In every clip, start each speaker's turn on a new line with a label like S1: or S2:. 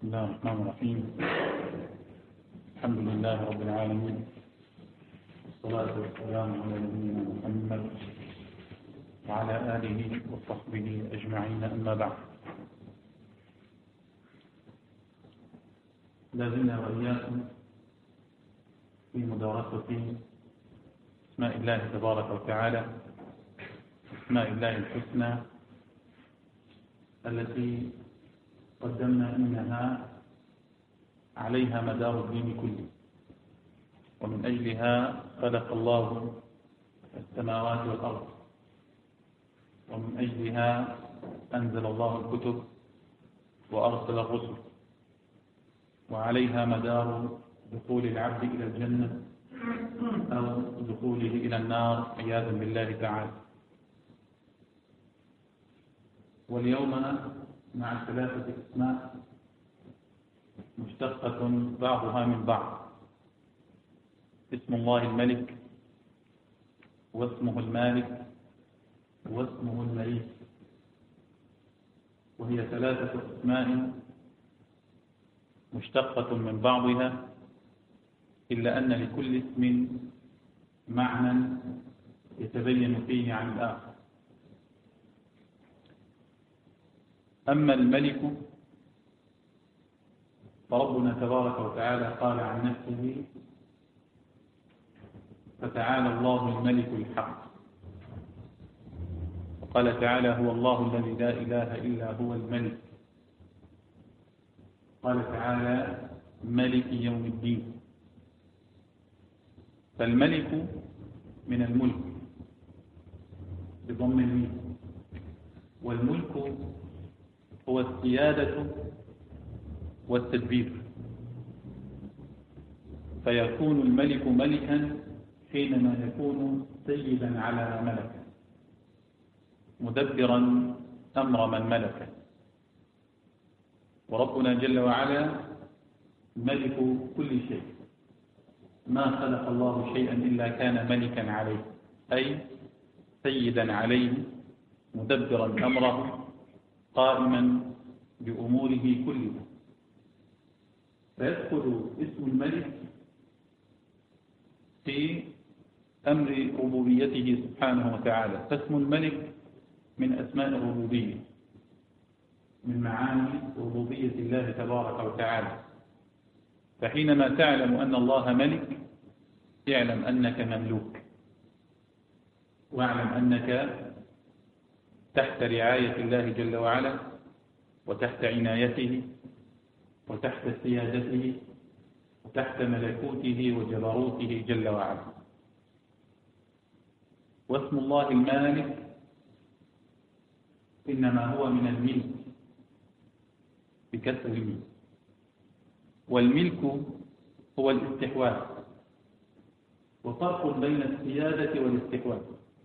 S1: الله الرحمن الرحيم. الحمد لله رب العالمين، والصلاة والسلام على نبينا محمد وعلى آله وصحبه أجمعين، أما بعد. لازلنا وإياكم في مدارسة اسماء الله تبارك وتعالى، اسماء الله الحسنى التي قدمنا أنها عليها مدار الدين كله، ومن أجلها خلق الله السماوات والأرض، ومن أجلها أنزل الله الكتب وأرسل الرسل، وعليها مدار دخول العبد إلى الجنة أو دخوله إلى النار عياذا بالله تعالى. واليوم مع ثلاثة أسماء مشتقة بعضها من بعض: اسم الله الملك، واسمه المالك، واسمه المليك. وهي ثلاثة أسماء مشتقة من بعضها، إلا أن لكل اسم معنى يتبين فيه عن الآخر. أما الملك فربنا تبارك وتعالى قال عن نفسه: فتعالى الله الملك الحق. وقال تعالى: هو الله الذي لا إله إلا هو الملك. قال تعالى: ملك يوم الدين. فالملك من الملك بضم الميم، والملك هو السيادة والتدبير، فيكون الملك ملكا حينما يكون سيدا على من ملك، مدبرا أمر من ملك. وربنا جل وعلا ملك كل شيء، ما خلق الله شيئا إلا كان ملكا عليه، أي سيدا عليه، مدبرا أمره، قائما بأموره كلها. فيدخل اسم الملك في أمر ربوبيته سبحانه وتعالى. فاسم الملك من أسماء الربوبية، من معاني ربوبية الله تبارك وتعالى. فحينما تعلم أن الله ملك، اعلم أنك مملوك، واعلم أنك تحت رعاية الله جل وعلا، وتحت عنايته، وتحت سيادته، وتحت ملكوته وجبروته جل وعلا. واسم الله المالك إنما هو من الملك بكسر الميم، والملك هو الاستحواذ، وفرق بين السيادة والاستحواذ.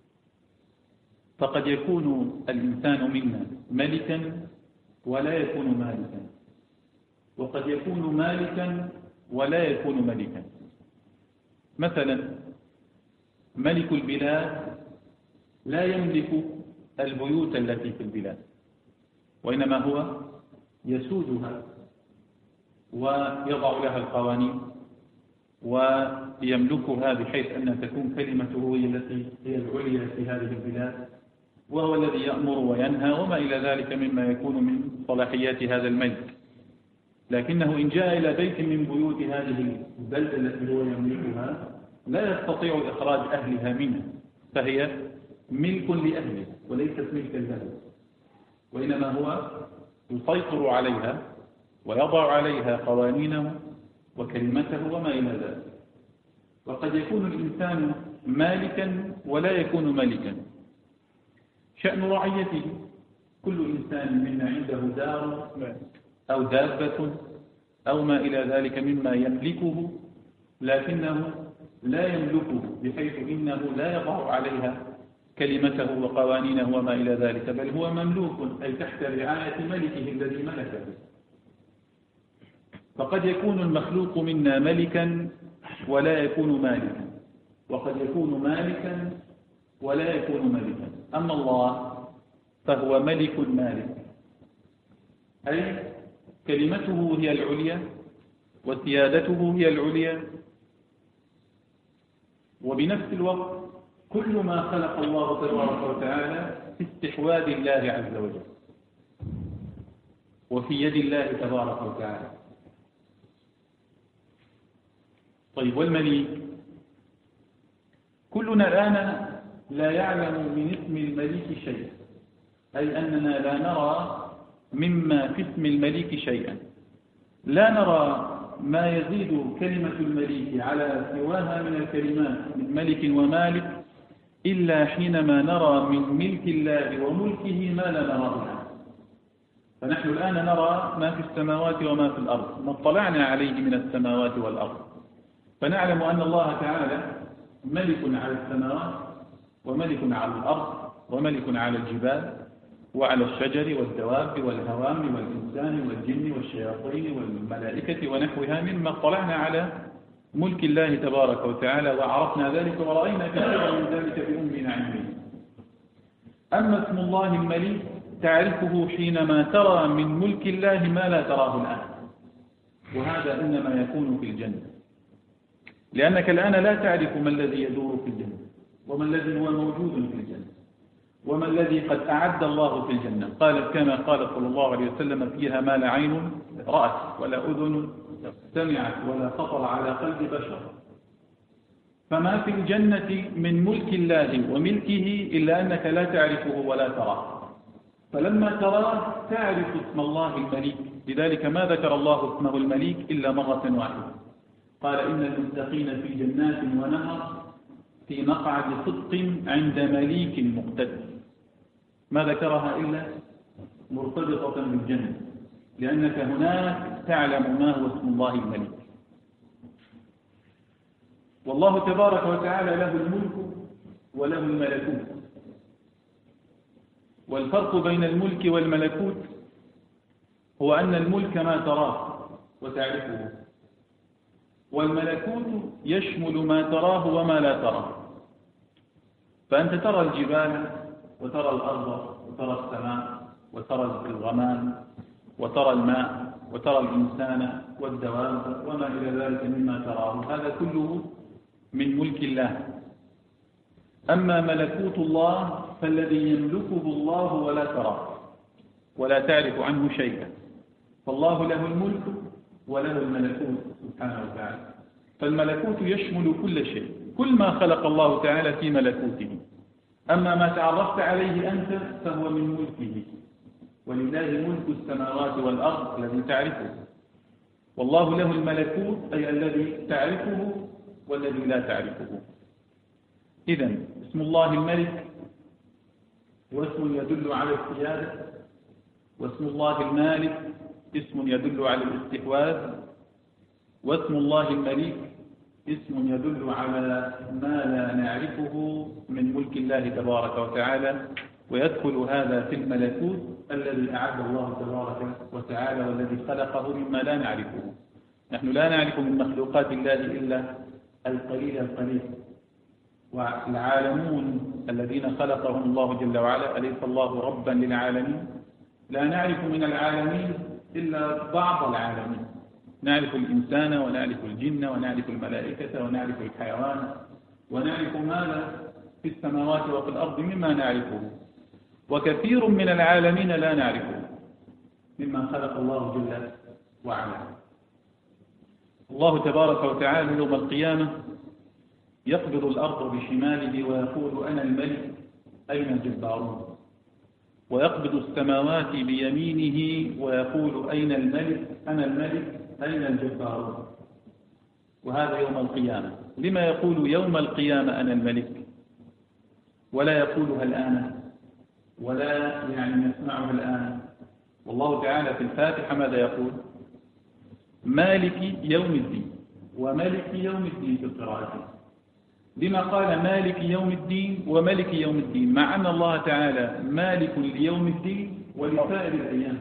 S1: فقد يكون الإنسان منا ملكا ولا يكون مالكا، وقد يكون مالكا ولا يكون ملكا. مثلا ملك البلاد لا يملك البيوت التي في البلاد، وإنما هو يسودها ويضع لها القوانين ويملكها، بحيث أن تكون كلمته هي التي هي العليا في هذه البلاد، وهو الذي يأمر وينهى وما إلى ذلك مما يكون من صلاحيات هذا الملك. لكنه إن جاء إلى بيت من بيوت هذه البلدة التي هو يملكها لا يستطيع إخراج أهلها منها، فهي ملك لأهله وليست ملكا له، وإنما هو يسيطر عليها ويضع عليها قوانينه وكلمته وما إلى ذلك. وقد يكون الإنسان مالكا ولا يكون ملكا. شأن رعيته: كل إنسان منا عنده دار أو دابة أو ما إلى ذلك مما يملكه، لكنه لا يملكه، بحيث إنه لا يضع عليها كلمته وقوانينه وما إلى ذلك، بل هو مملوك، أي تحت رعاية ملكه الذي ملكه. فقد يكون المخلوق منا ملكا ولا يكون مالكا، وقد يكون مالكا ولا يكون ملكا. أما الله فهو ملك مالك، أي كلمته هي العليا وسيادته هي العليا، وبنفس الوقت كل ما خلق الله تبارك وتعالى في استحواذ الله عز وجل وفي يد الله تبارك وتعالى. طيب، والمليك؟ كلنا الآن لا يعلم من اسم المليك شيء، أي أننا لا نرى مما في اسم المليك شيئا، لا نرى ما يزيد كلمة المليك على سواها من الكلمات من ملك ومالك إلا حينما نرى من ملك الله وملكه ما لا نراه الآن. فنحن الآن نرى ما في السماوات وما في الأرض، ما اطلعنا عليه من السماوات والأرض، فنعلم أن الله تعالى ملك على السماوات وملك على الأرض وملك على الجبال وعلى الشجر والدواب والهوام والإنسان والجن والشياطين والملائكة ونحوها مما اطلعنا على ملك الله تبارك وتعالى وعرفنا ذلك ورأينا كثيرا من ذلك بأمنا عينينا. أما اسم الله المليك تعرفه حينما ترى من ملك الله ما لا تراه الآن، وهذا إنما يكون في الجنة، لأنك الآن لا تعرف ما الذي يدور في الجنة وما الذي هو موجود في الجنة وما الذي قد أعد الله في الجنة. قالت كما قال صلى الله عليه وسلم: فيها ما لا عين رأت ولا أذن سمعت ولا خطر على قلب بشر. فما في الجنة من ملك الله وملكه إلا أنك لا تعرفه ولا تراه، فلما تراه تعرف اسم الله المليك. لذلك ما ذكر الله اسمه المليك إلا مرة واحدة، قال: إن المتقين في جنات ونهر في مقعد صدق عند مليك مقتدر. ما ذكرها إلا مرتبطة بالجنة، لأنك هناك تعلم ما هو اسم الله الملك. والله تبارك وتعالى له الملك وله الملكوت، والفرق بين الملك والملكوت هو أن الملك ما تراه وتعرفه، والملكوت يشمل ما تراه وما لا تراه. فأنت ترى الجبال وترى الأرض وترى السماء وترى الغمام وترى الماء وترى الإنسان والدواب وما إلى ذلك مما تراه، هذا كله من ملك الله. أما ملكوت الله فالذي يملكه الله ولا تراه ولا تعرف عنه شيئا، فالله له الملك وله الملكوت سبحانه وتعالى. فالملكوت يشمل كل شيء، كل ما خلق الله تعالى في ملكوته. أما ما تعرفت عليه أنت فهو من ملكه، ولله ملك السماوات والأرض الذي تعرفه، والله له الملكوت أي الذي تعرفه والذي لا تعرفه. إذن اسم الله الملك هو اسم يدل على السيادة، واسم الله المالك اسم يدل على الاستحواذ، واسم الله المليك اسم يدل على ما لا نعرفه من ملك الله تبارك وتعالى، ويدخل هذا في الملكوت الذي أعد الله تبارك وتعالى والذي خلقه مما لا نعرفه. نحن لا نعرف من مخلوقات الله إلا القليل القليل، والعالمون الذين خلقهم الله جل وعلا أليس الله ربا للعالمين؟ لا نعرف من العالمين إلا بعض العالمين، نعرف الإنسان ونعرف الجن ونعرف الملائكة ونعرف الحيوان ونعرف ما في السماوات وفي الأرض مما نعرفه، وكثير من العالمين لا نعرفه مما خلق الله جل وعلا. الله تبارك وتعالى يوم القيامة يقبض الأرض بشماله ويقول: أنا الملك أين الجبارون؟ ويقبض السماوات بيمينه ويقول: أين الملك؟ أنا الملك أين الجبارون؟ وهذا يوم القيامة. لما يقول يوم القيامة أنا الملك ولا يقولها الآن ولا نسمعها الآن؟ والله تعالى في الفاتحة ماذا يقول؟ مالك يوم الدين وملك يوم الدين في القراءة. لما قال مالك يوم الدين وملك يوم الدين مع أن الله تعالى مالك ليوم الدين ولسائر الأيام،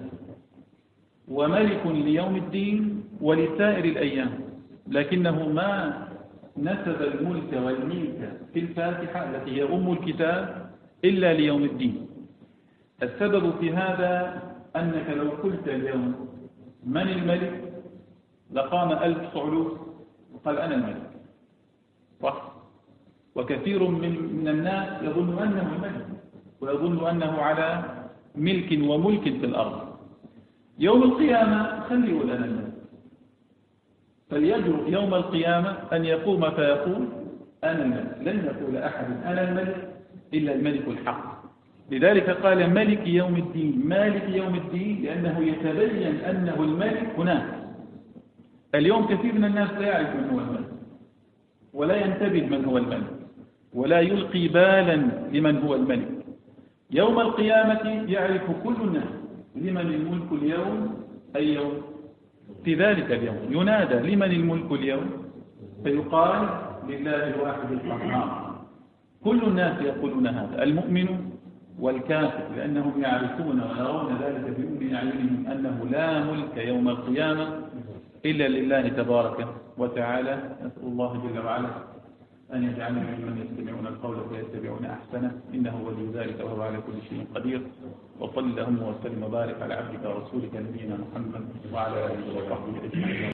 S1: وملك ليوم الدين ولسائر الأيام، لكنه ما نسب الملك والملك في الفاتحة التي هي أم الكتاب إلا ليوم الدين. السبب في هذا أنك لو قلت اليوم من الملك لقام 1000 صعلوك وقال أنا الملك، صح؟ وكثير من الناس يظن أنه الملك ويظن أنه على ملك وملك في الأرض. يوم القيامة خلي يقول أنا الملك، فليجرؤ يوم القيامة أن يقوم فيقول أنا الملك. لن يقول أحد أنا الملك إلا الملك الحق. لذلك قال ملك يوم الدين، مالك يوم الدين، لأنه يتبين أنه الملك هناك. اليوم كثير من الناس لا يعرف من هو الملك ولا ينتبه من هو الملك ولا يلقي بالا لمن هو الملك. يوم القيامة يعرف كل الناس لمن الملك اليوم، أي يوم؟ في ذلك اليوم ينادى لمن الملك اليوم، فيقال لله الواحد القهار. كل الناس يقولون هذا، المؤمن والكافر، لأنهم يعرفون ويرون ذلك بأم أعينهم أنه لا ملك يوم القيامة إلا لله تبارك وتعالى. نسأل الله جل وعلا أن يجعلنا ممن يستمعون القول فيتبعون أحسنه، إنه ولي ذلك وهو على كل شيء قدير. وصل اللهم وسلم وبارك على عبدك ورسولك نبينا محمد وعلى آله وصحبه أجمعين.